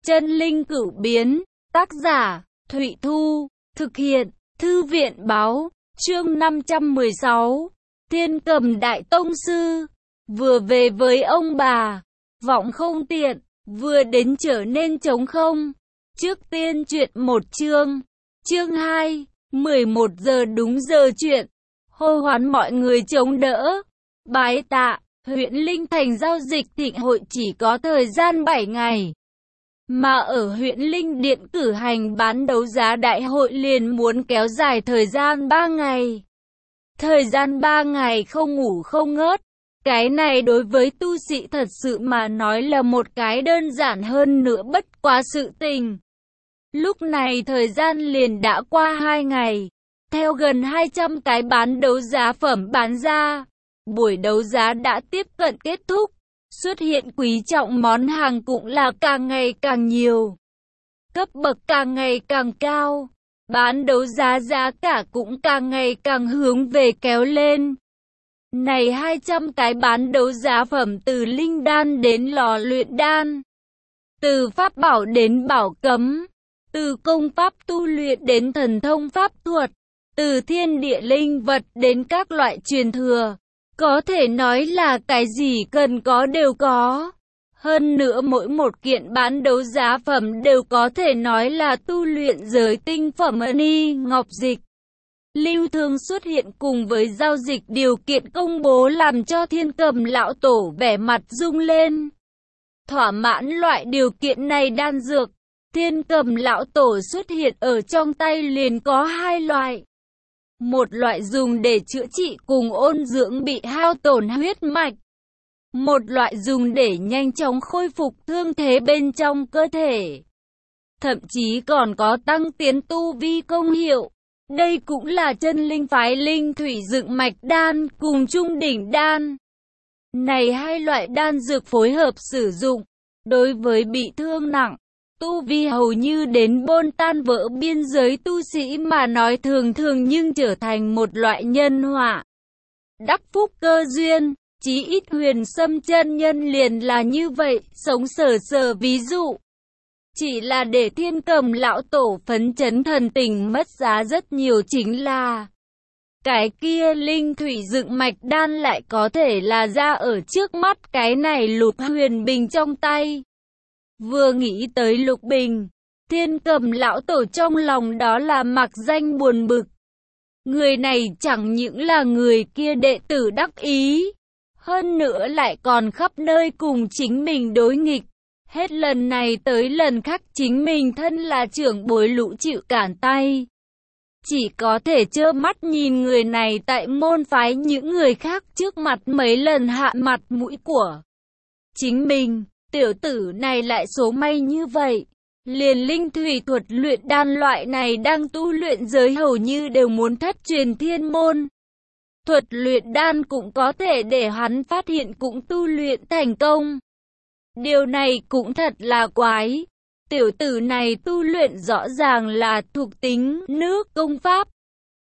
Chân linh cửu biến, tác giả, Thụy Thu, thực hiện, Thư viện báo, chương 516, Thiên Cầm Đại Tông Sư, vừa về với ông bà, vọng không tiện, vừa đến trở nên trống không. Trước tiên chuyện một chương, chương 2, 11 giờ đúng giờ chuyện, hô hoán mọi người chống đỡ, bái tạ, huyện Linh Thành giao dịch thịnh hội chỉ có thời gian 7 ngày. Mà ở huyện Linh Điện cử hành bán đấu giá đại hội liền muốn kéo dài thời gian 3 ngày. Thời gian 3 ngày không ngủ không ngớt. Cái này đối với tu sĩ thật sự mà nói là một cái đơn giản hơn nữa bất quá sự tình. Lúc này thời gian liền đã qua 2 ngày. Theo gần 200 cái bán đấu giá phẩm bán ra, buổi đấu giá đã tiếp cận kết thúc. Xuất hiện quý trọng món hàng cũng là càng ngày càng nhiều. Cấp bậc càng ngày càng cao. Bán đấu giá giá cả cũng càng ngày càng hướng về kéo lên. Này 200 cái bán đấu giá phẩm từ linh đan đến lò luyện đan. Từ pháp bảo đến bảo cấm. Từ công pháp tu luyện đến thần thông pháp thuật. Từ thiên địa linh vật đến các loại truyền thừa. Có thể nói là cái gì cần có đều có. Hơn nữa mỗi một kiện bán đấu giá phẩm đều có thể nói là tu luyện giới tinh phẩm ni ngọc dịch. Lưu Thương xuất hiện cùng với giao dịch điều kiện công bố làm cho Thiên Cầm lão tổ vẻ mặt rung lên. Thỏa mãn loại điều kiện này đan dược, Thiên Cầm lão tổ xuất hiện ở trong tay liền có 2 loại. Một loại dùng để chữa trị cùng ôn dưỡng bị hao tổn huyết mạch. Một loại dùng để nhanh chóng khôi phục thương thế bên trong cơ thể. Thậm chí còn có tăng tiến tu vi công hiệu. Đây cũng là chân linh phái linh thủy dựng mạch đan cùng trung đỉnh đan. Này 2 loại đan dược phối hợp sử dụng. Đối với bị thương nặng, tu vi hầu như đến bôn tan vỡ biên giới tu sĩ mà nói thường thường nhưng trở thành một loại nhân họa. Đắc phúc cơ duyên, chí ít Huyền Sâm chân nhân liền là như vậy, sống sờ ví dụ. Chỉ là để Thiên Cầm lão tổ phấn chấn thần tình mất giá rất nhiều chính là cái kia linh thủy dựng mạch đan lại có thể là ra ở trước mắt cái này Lục Huyền Bình trong tay. Vừa nghĩ tới Lục Bình, Thiên Cầm lão tổ trong lòng đó là mặc danh buồn bực. Người này chẳng những là người kia đệ tử đắc ý, hơn nữa lại còn khắp nơi cùng chính mình đối nghịch. Hết lần này tới lần khác chính mình thân là trưởng bối lũ chịu cản tay. Chỉ có thể trơ mắt nhìn người này tại môn phái những người khác trước mặt mấy lần hạ mặt mũi của chính mình. Tiểu tử này lại số may như vậy. Liền linh thủy thuật luyện đan loại này đang tu luyện giới hầu như đều muốn thất truyền thiên môn. Thuật luyện đan cũng có thể để hắn phát hiện cũng tu luyện thành công. Điều này cũng thật là quái. Tiểu tử này tu luyện rõ ràng là thuộc tính nước công pháp.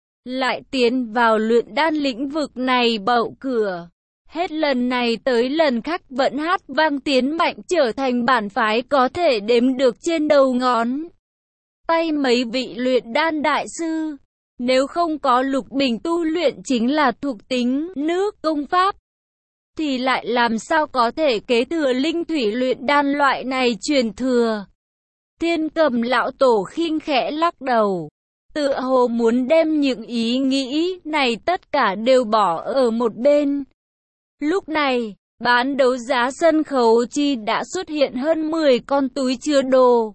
Lại tiến vào luyện đan lĩnh vực này bậu cửa. Hết lần này tới lần khác vẫn hát vang tiến mạnh trở thành bản phái có thể đếm được trên đầu ngón tay mấy vị luyện đan đại sư. Nếu không có Lục Bình tu luyện chính là thuộc tính nước công pháp, thì lại làm sao có thể kế thừa linh thủy luyện đan loại này truyền thừa. Thiên Cầm lão tổ khinh khẽ lắc đầu, tựa hồ muốn đem những ý nghĩ này tất cả đều bỏ ở một bên. Lúc này, bán đấu giá sân khấu chi đã xuất hiện hơn 10 con túi chứa đồ.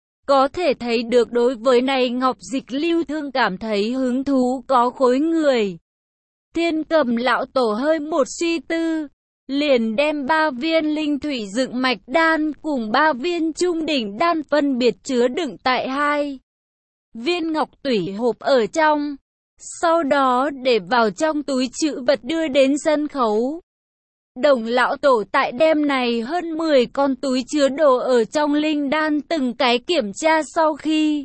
Có thể thấy được đối với này ngọc dịch Lưu Thương cảm thấy hứng thú có khối người. Thiên Cầm lão tổ hơi một suy tư, liền đem 3 viên linh thủy dựng mạch đan cùng 3 viên trung đỉnh đan phân biệt chứa đựng tại 2 viên ngọc tủy hộp ở trong. Sau đó để vào trong túi trữ vật đưa đến sân khấu. Đồng lão tổ tại đêm này hơn 10 con túi chứa đồ ở trong linh đan từng cái kiểm tra sau khi,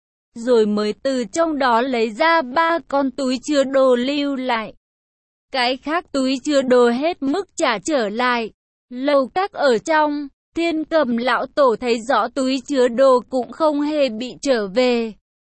rồi mới từ trong đó lấy ra 3 con túi chứa đồ lưu lại. Cái khác túi chứa đồ hết mức trả trở lại lầu các ở trong. Thiên Cầm lão tổ thấy rõ túi chứa đồ cũng không hề bị trở về.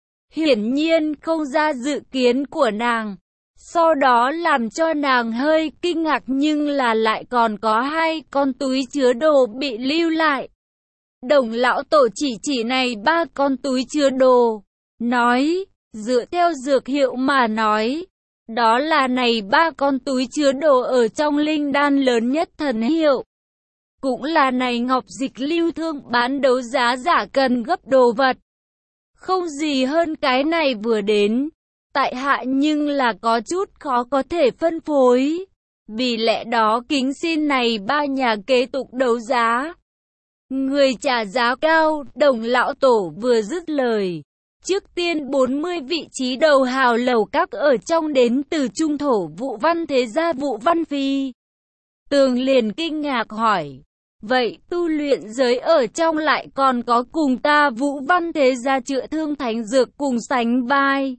Hiển nhiên không ra dự kiến của nàng. Sau đó làm cho nàng hơi kinh ngạc nhưng là lại còn có 2 con túi chứa đồ bị lưu lại. Đồng lão tổ chỉ này 3 con túi chứa đồ, nói, dựa theo dược hiệu mà nói, đó là này 3 con túi chứa đồ ở trong linh đan lớn nhất thần hiệu. Cũng là này ngọc dịch lưu thương bán đấu giá giả cần gấp đồ vật. Không gì hơn cái này vừa đến. Tại hạ nhưng là có chút khó có thể phân phối. Vì lẽ đó kính xin này 3 nhà kế tục đấu giá. Người trả giá cao, Đồng lão tổ vừa dứt lời. Trước tiên 40 vị trí đầu hào lầu các ở trong đến từ trung thổ Vũ Văn thế gia Vũ Văn Phi. Tường liền kinh ngạc hỏi. Vậy tu luyện giới ở trong lại còn có cùng ta Vũ Văn thế gia chữa thương thánh dược cùng sánh vai.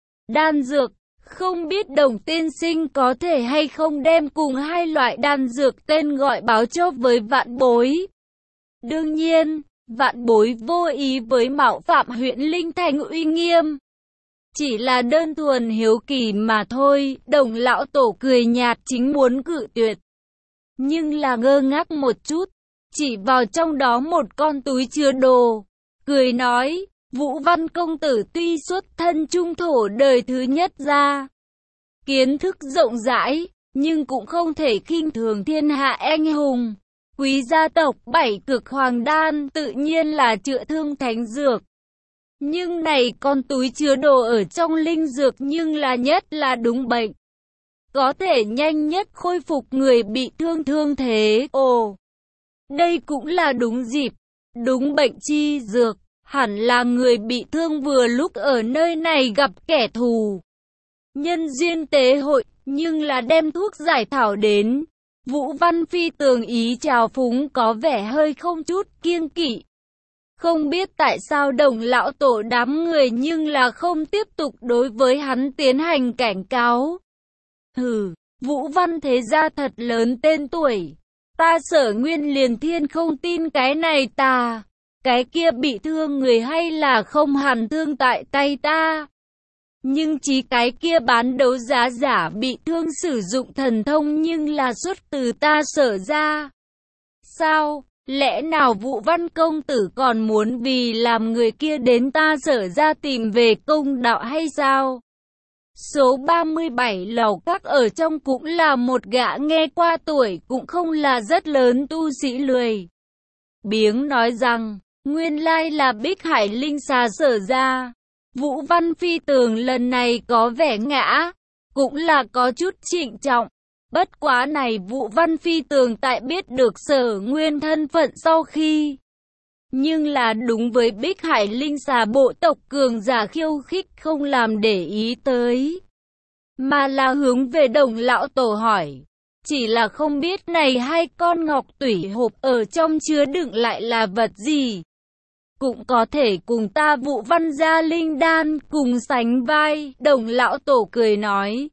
Đan dược, không biết Đồng tiên sinh có thể hay không đem cùng 2 loại đan dược tên gọi báo cho với vạn bối. Đương nhiên, vạn bối vô ý với mạo phạm huyện Linh Thành uy nghiêm. Chỉ là đơn thuần hiếu kỳ mà thôi, Đồng lão tổ cười nhạt chính muốn cự tuyệt. Nhưng là ngơ ngác một chút, chỉ vào trong đó một con túi chứa đồ, cười nói, Vũ Văn công tử tuy xuất thân trung thổ đời thứ nhất ra, kiến thức rộng rãi, nhưng cũng không thể khinh thường thiên hạ anh hùng. Quý gia tộc 7 cực hoàng đan tự nhiên là chữa thương thánh dược. Nhưng này con túi chứa đồ ở trong linh dược nhưng là nhất là đúng bệnh. Có thể nhanh nhất khôi phục người bị thương thế. Ồ, đây cũng là đúng dịp, đúng bệnh chi dược. Hẳn là người bị thương vừa lúc ở nơi này gặp kẻ thù. Nhân duyên tế hội, nhưng là đem thuốc giải thảo đến. Vũ Văn Phi tường ý trào phúng có vẻ hơi không chút kiêng kỵ. Không biết tại sao Đồng lão tổ đám người nhưng là không tiếp tục đối với hắn tiến hành cảnh cáo. Hừ, Vũ Văn thế gia thật lớn tên tuổi. Ta Sở Nguyên liền thiên không tin cái này ta. Cái kia bị thương người hay là không hẳn thương tại tay ta. Nhưng chỉ cái kia bán đấu giá giả bị thương sử dụng thần thông nhưng là xuất từ ta Sở ra. Sao, lẽ nào Vũ Văn công tử còn muốn vì làm người kia đến ta Sở ra tìm về công đạo hay sao? Số 37 lầu các ở trong cũng là một gã nghe qua tuổi cũng không là rất lớn tu sĩ lười biếng nói rằng, nguyên lai là Bích Hải Linh xà Sở ra. Vũ Văn Phi tường lần này có vẻ ngã, cũng là có chút trịnh trọng. Bất quá này Vũ Văn Phi tường tại biết được Sở Nguyên thân phận sau khi. Nhưng là đúng với Bích Hải Linh xà bộ tộc cường giả khiêu khích không làm để ý tới. Mà là hướng về Đồng lão tổ hỏi. Chỉ là không biết này 2 con ngọc tủy hộp ở trong chứa đựng lại là vật gì. Cũng có thể cùng ta Vũ Văn gia linh đan cùng sánh vai. Đồng lão tổ cười nói.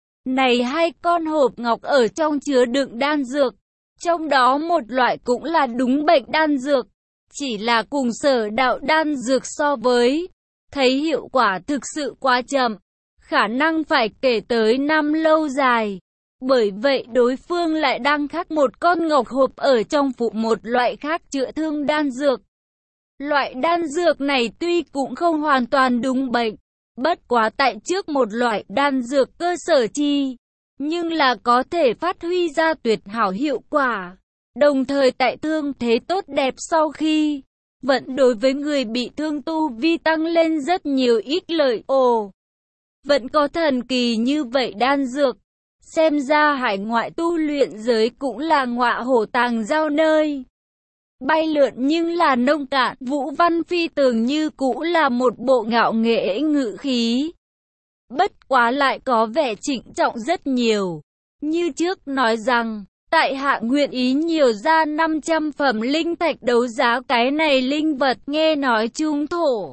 Này 2 con hộp ngọc ở trong chứa đựng đan dược. Trong đó một loại cũng là đúng bệnh đan dược. Chỉ là cùng Sở đạo đan dược so với. Thấy hiệu quả thực sự quá chậm. Khả năng phải kể tới năm lâu dài. Bởi vậy đối phương lại đang khắc một con ngọc hộp ở trong phụ một loại khác chữa thương đan dược. Loại đan dược này tuy cũng không hoàn toàn đúng bệnh, bất quá tại trước một loại đan dược cơ sở chi, nhưng là có thể phát huy ra tuyệt hảo hiệu quả. Đồng thời tại thương thế tốt đẹp sau khi, vẫn đối với người bị thương tu vi tăng lên rất nhiều ít lợi. Ồ, vẫn có thần kỳ như vậy đan dược. Xem ra hải ngoại tu luyện giới cũng là ngọa hổ tàng giao nơi. Bay lượn nhưng là nông cạn. Vũ Văn Phi tường như cũ là một bộ ngạo nghễ ngự khí. Bất quá lại có vẻ trịnh trọng rất nhiều. Như trước nói rằng, tại hạ nguyện ý nhiều ra 500 phẩm linh thạch đấu giá cái này linh vật nghe nói trung thổ.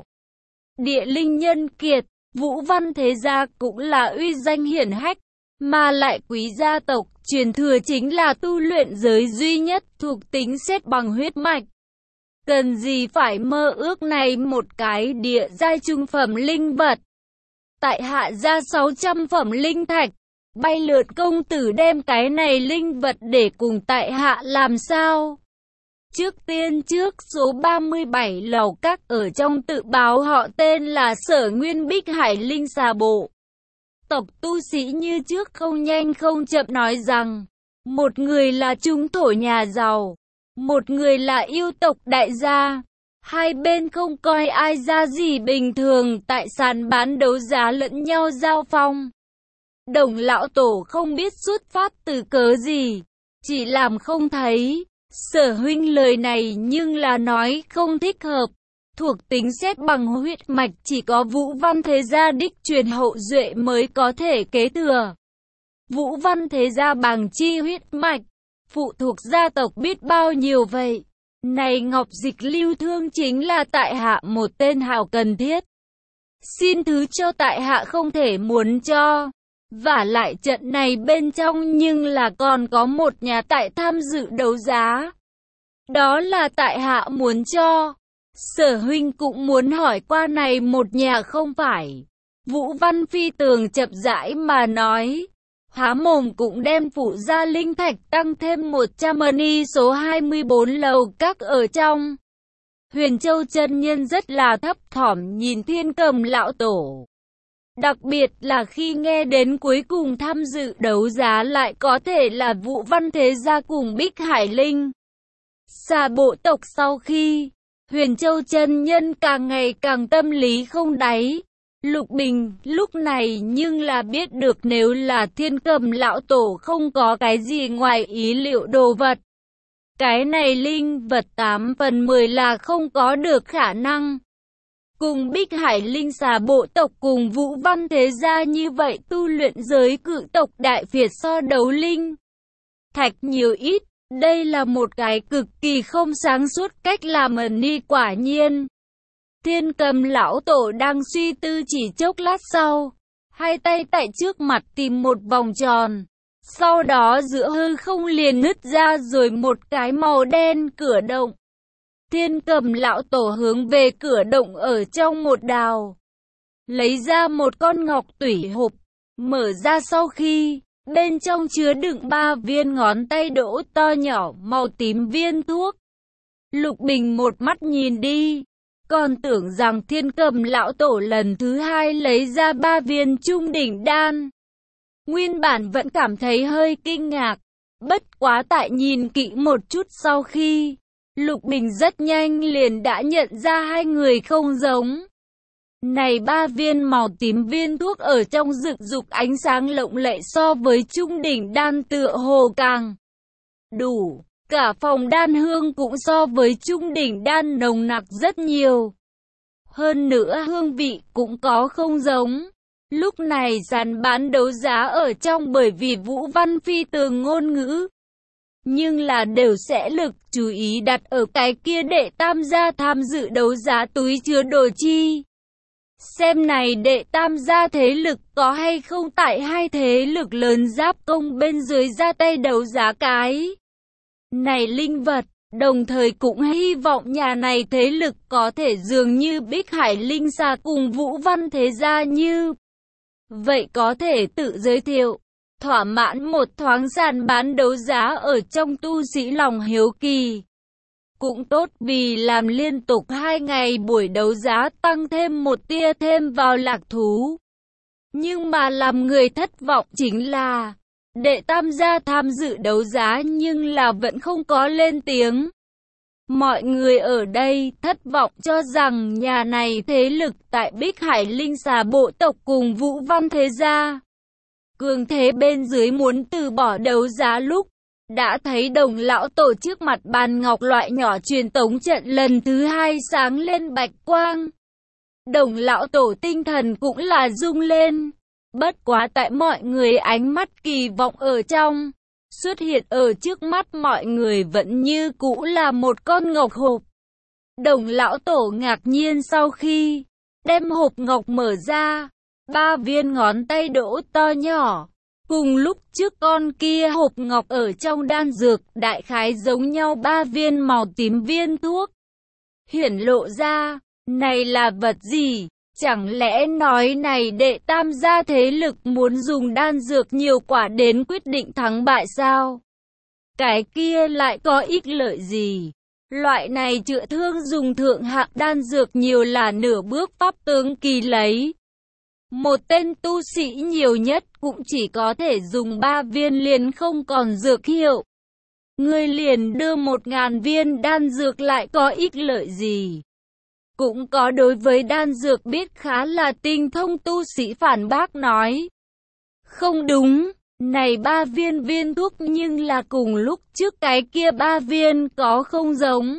Địa linh nhân kiệt, Vũ Văn thế gia cũng là uy danh hiển hách. Mà lại quý gia tộc truyền thừa chính là tu luyện giới duy nhất thuộc tính xét bằng huyết mạch. Cần gì phải mơ ước này một cái địa giai trung phẩm linh vật. Tại hạ ra 600 phẩm linh thạch. Bay lượn công tử đem cái này linh vật để cùng tại hạ làm sao? Trước tiên trước số 37 lầu các ở trong tự báo họ tên là Sở Nguyên Bích Hải Linh Xà Bộ. Tộc tu sĩ như trước không nhanh không chậm nói rằng, một người là trung thổ nhà giàu, một người là yêu tộc đại gia. Hai bên không coi ai ra gì bình thường, tại sàn bán đấu giá lẫn nhau giao phong. Đồng lão tổ không biết xuất phát từ cớ gì, chỉ làm không thấy. Sở huynh lời này nhưng là nói không thích hợp. Thuộc tính xét bằng huyết mạch chỉ có Vũ Văn Thế Gia đích truyền hậu duệ mới có thể kế thừa. Vũ Văn Thế Gia bằng chi huyết mạch, phụ thuộc gia tộc biết bao nhiêu vậy. Này ngọc dịch lưu thương chính là tại hạ một tên hào cần thiết. Xin thứ cho tại hạ không thể muốn cho. Vả lại trận này bên trong nhưng là còn có một nhà tại tham dự đấu giá. Đó là tại hạ muốn cho. Sở huynh cũng muốn hỏi qua này một nhà không phải. Vũ Văn Phi Tường chậm rãi mà nói. Há mồm cũng đem phụ gia linh thạch tăng thêm 100 money số 24 lầu các ở trong. Huyền Châu chân nhân rất là thấp thỏm nhìn Thiên Cầm lão tổ. Đặc biệt là khi nghe đến cuối cùng tham dự đấu giá lại có thể là Vũ Văn Thế Gia cùng Bích Hải Linh Xà bộ tộc. Sau khi Huyền Châu chân nhân càng ngày càng tâm lý không đáy. Lục Bình lúc này nhưng là biết được nếu là Thiên Cầm lão tổ không có cái gì ngoài ý liệu đồ vật. Cái này linh vật 8 phần 10 là không có được khả năng. Cùng Bích Hải Linh Xà bộ tộc cùng Vũ Văn Thế Gia như vậy tu luyện giới cự tộc Đại Việt so đấu linh thạch nhiều ít. Đây là một cái cực kỳ không sáng suốt cách làm ni quả nhiên. Thiên Cầm lão tổ đang suy tư chỉ chốc lát sau. Hai tay tại trước mặt tìm một vòng tròn. Sau đó giữa hư không liền nứt ra rồi một cái màu đen cửa động. Thiên Cầm lão tổ hướng về cửa động ở trong một đào. Lấy ra một con ngọc tủy hộp. Mở ra sau khi, bên trong chứa đựng 3 viên ngón tay đỗ to nhỏ màu tím viên thuốc. Lục Bình một mắt nhìn đi. Còn tưởng rằng Thiên Cầm lão tổ lần thứ hai lấy ra 3 viên trung đỉnh đan. Nguyên bản vẫn cảm thấy hơi kinh ngạc. Bất quá tại nhìn kỹ một chút sau khi, Lục Bình rất nhanh liền đã nhận ra hai người không giống. Này 3 viên màu tím viên thuốc ở trong rực rục ánh sáng lộng lẫy so với trung đỉnh đan tựa hồ càng đủ. Cả phòng đan hương cũng so với trung đỉnh đan nồng nặc rất nhiều. Hơn nữa hương vị cũng có không giống. Lúc này sàn bán đấu giá ở trong bởi vì Vũ Văn Phi Tường ngôn ngữ. Nhưng là đều sẽ lực chú ý đặt ở cái kia đệ tam gia tham dự đấu giá túi chứa đồ chi. Xem này đệ tam gia thế lực có hay không tại hai thế lực lớn giáp công bên dưới ra tay đấu giá cái này linh vật. Đồng thời cũng hy vọng nhà này thế lực có thể dường như Bích Hải Linh Xà cùng Vũ Văn Thế Gia như vậy có thể tự giới thiệu. Thỏa mãn một thoáng sàn bán đấu giá ở trong tu sĩ lòng hiếu kỳ. Cũng tốt vì làm liên tục 2 ngày buổi đấu giá tăng thêm một tia thêm vào lạc thú. Nhưng mà làm người thất vọng chính là đệ tam gia tham dự đấu giá nhưng là vẫn không có lên tiếng. Mọi người ở đây thất vọng cho rằng nhà này thế lực tại Bích Hải Linh Xà bộ tộc cùng Vũ Văn Thế Gia cường thế bên dưới muốn từ bỏ đấu giá lúc đã thấy Đồng lão tổ trước mặt bàn ngọc loại nhỏ truyền tống trận lần thứ 2 sáng lên bạch quang. Đồng lão tổ tinh thần cũng là rung lên. Bất quá tại mọi người ánh mắt kỳ vọng ở trong, xuất hiện ở trước mắt mọi người vẫn như cũ là một con ngọc hộp. Đồng lão tổ ngạc nhiên sau khi đem hộp ngọc mở ra, 3 viên ngón tay đỗ to nhỏ Cùng lúc trước con kia hộp ngọc ở trong đan dược, đại khái giống nhau 3 viên màu tím viên thuốc. Hiển lộ ra, này là vật gì? Chẳng lẽ nói này đệ tam gia thế lực muốn dùng đan dược nhiều quả đến quyết định thắng bại sao? Cái kia lại có ích lợi gì? Loại này chữa thương dùng thượng hạng đan dược nhiều là nửa bước pháp tướng kỳ lấy. Một tên tu sĩ nhiều nhất cũng chỉ có thể dùng 3 viên liền không còn dược hiệu. Ngươi liền đưa 1000 viên đan dược lại có ích lợi gì? Cũng có đối với đan dược biết khá là tinh thông tu sĩ phản bác nói. Không đúng, này 3 viên thuốc nhưng là cùng lúc trước cái kia 3 viên có không giống.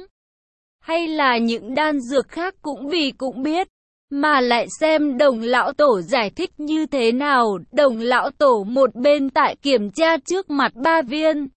Hay là những đan dược khác cũng vì cũng biết. Mà lại xem Đồng lão tổ giải thích như thế nào. Đồng lão tổ một bên tại kiểm tra trước mặt 3 viên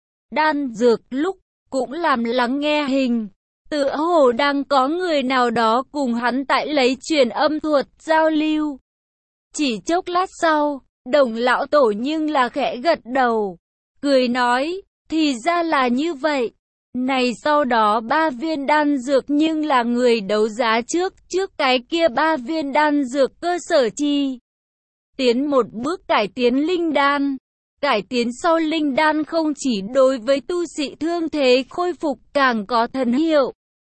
đan dược lúc cũng làm lắng nghe hình. Tựa hồ đang có người nào đó cùng hắn tại lấy truyền âm thuật giao lưu. Chỉ chốc lát sau, Đồng lão tổ nhưng là khẽ gật đầu, cười nói, thì ra là như vậy. Này sau đó 3 viên đan dược nhưng là người đấu giá trước cái kia 3 viên đan dược cơ sở chi. Tiến một bước cải tiến linh đan. Cải tiến sau linh đan không chỉ đối với tu sĩ thương thế khôi phục càng có thần hiệu.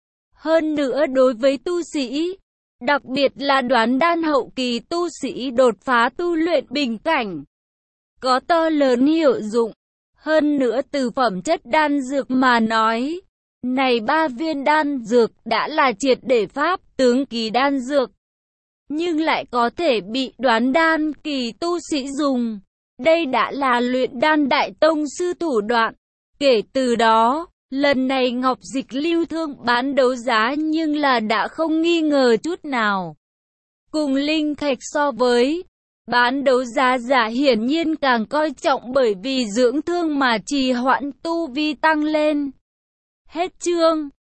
Hơn nữa đối với tu sĩ, đặc biệt là đoán đan hậu kỳ tu sĩ đột phá tu luyện bình cảnh, có to lớn hiệu dụng. Hơn nữa từ phẩm chất đan dược mà nói, này 3 viên đan dược đã là triệt để pháp tướng kỳ đan dược, nhưng lại có thể bị đoán đan kỳ tu sĩ dùng. Đây đã là luyện đan đại tông sư thủ đoạn. Kể từ đó, lần này Ngọc Dịch lưu thương bán đấu giá nhưng là đã không nghi ngờ chút nào. Cùng linh thạch so với bán đấu giá giả hiển nhiên càng coi trọng bởi vì dưỡng thương mà trì hoãn tu vi tăng lên. Hết chương.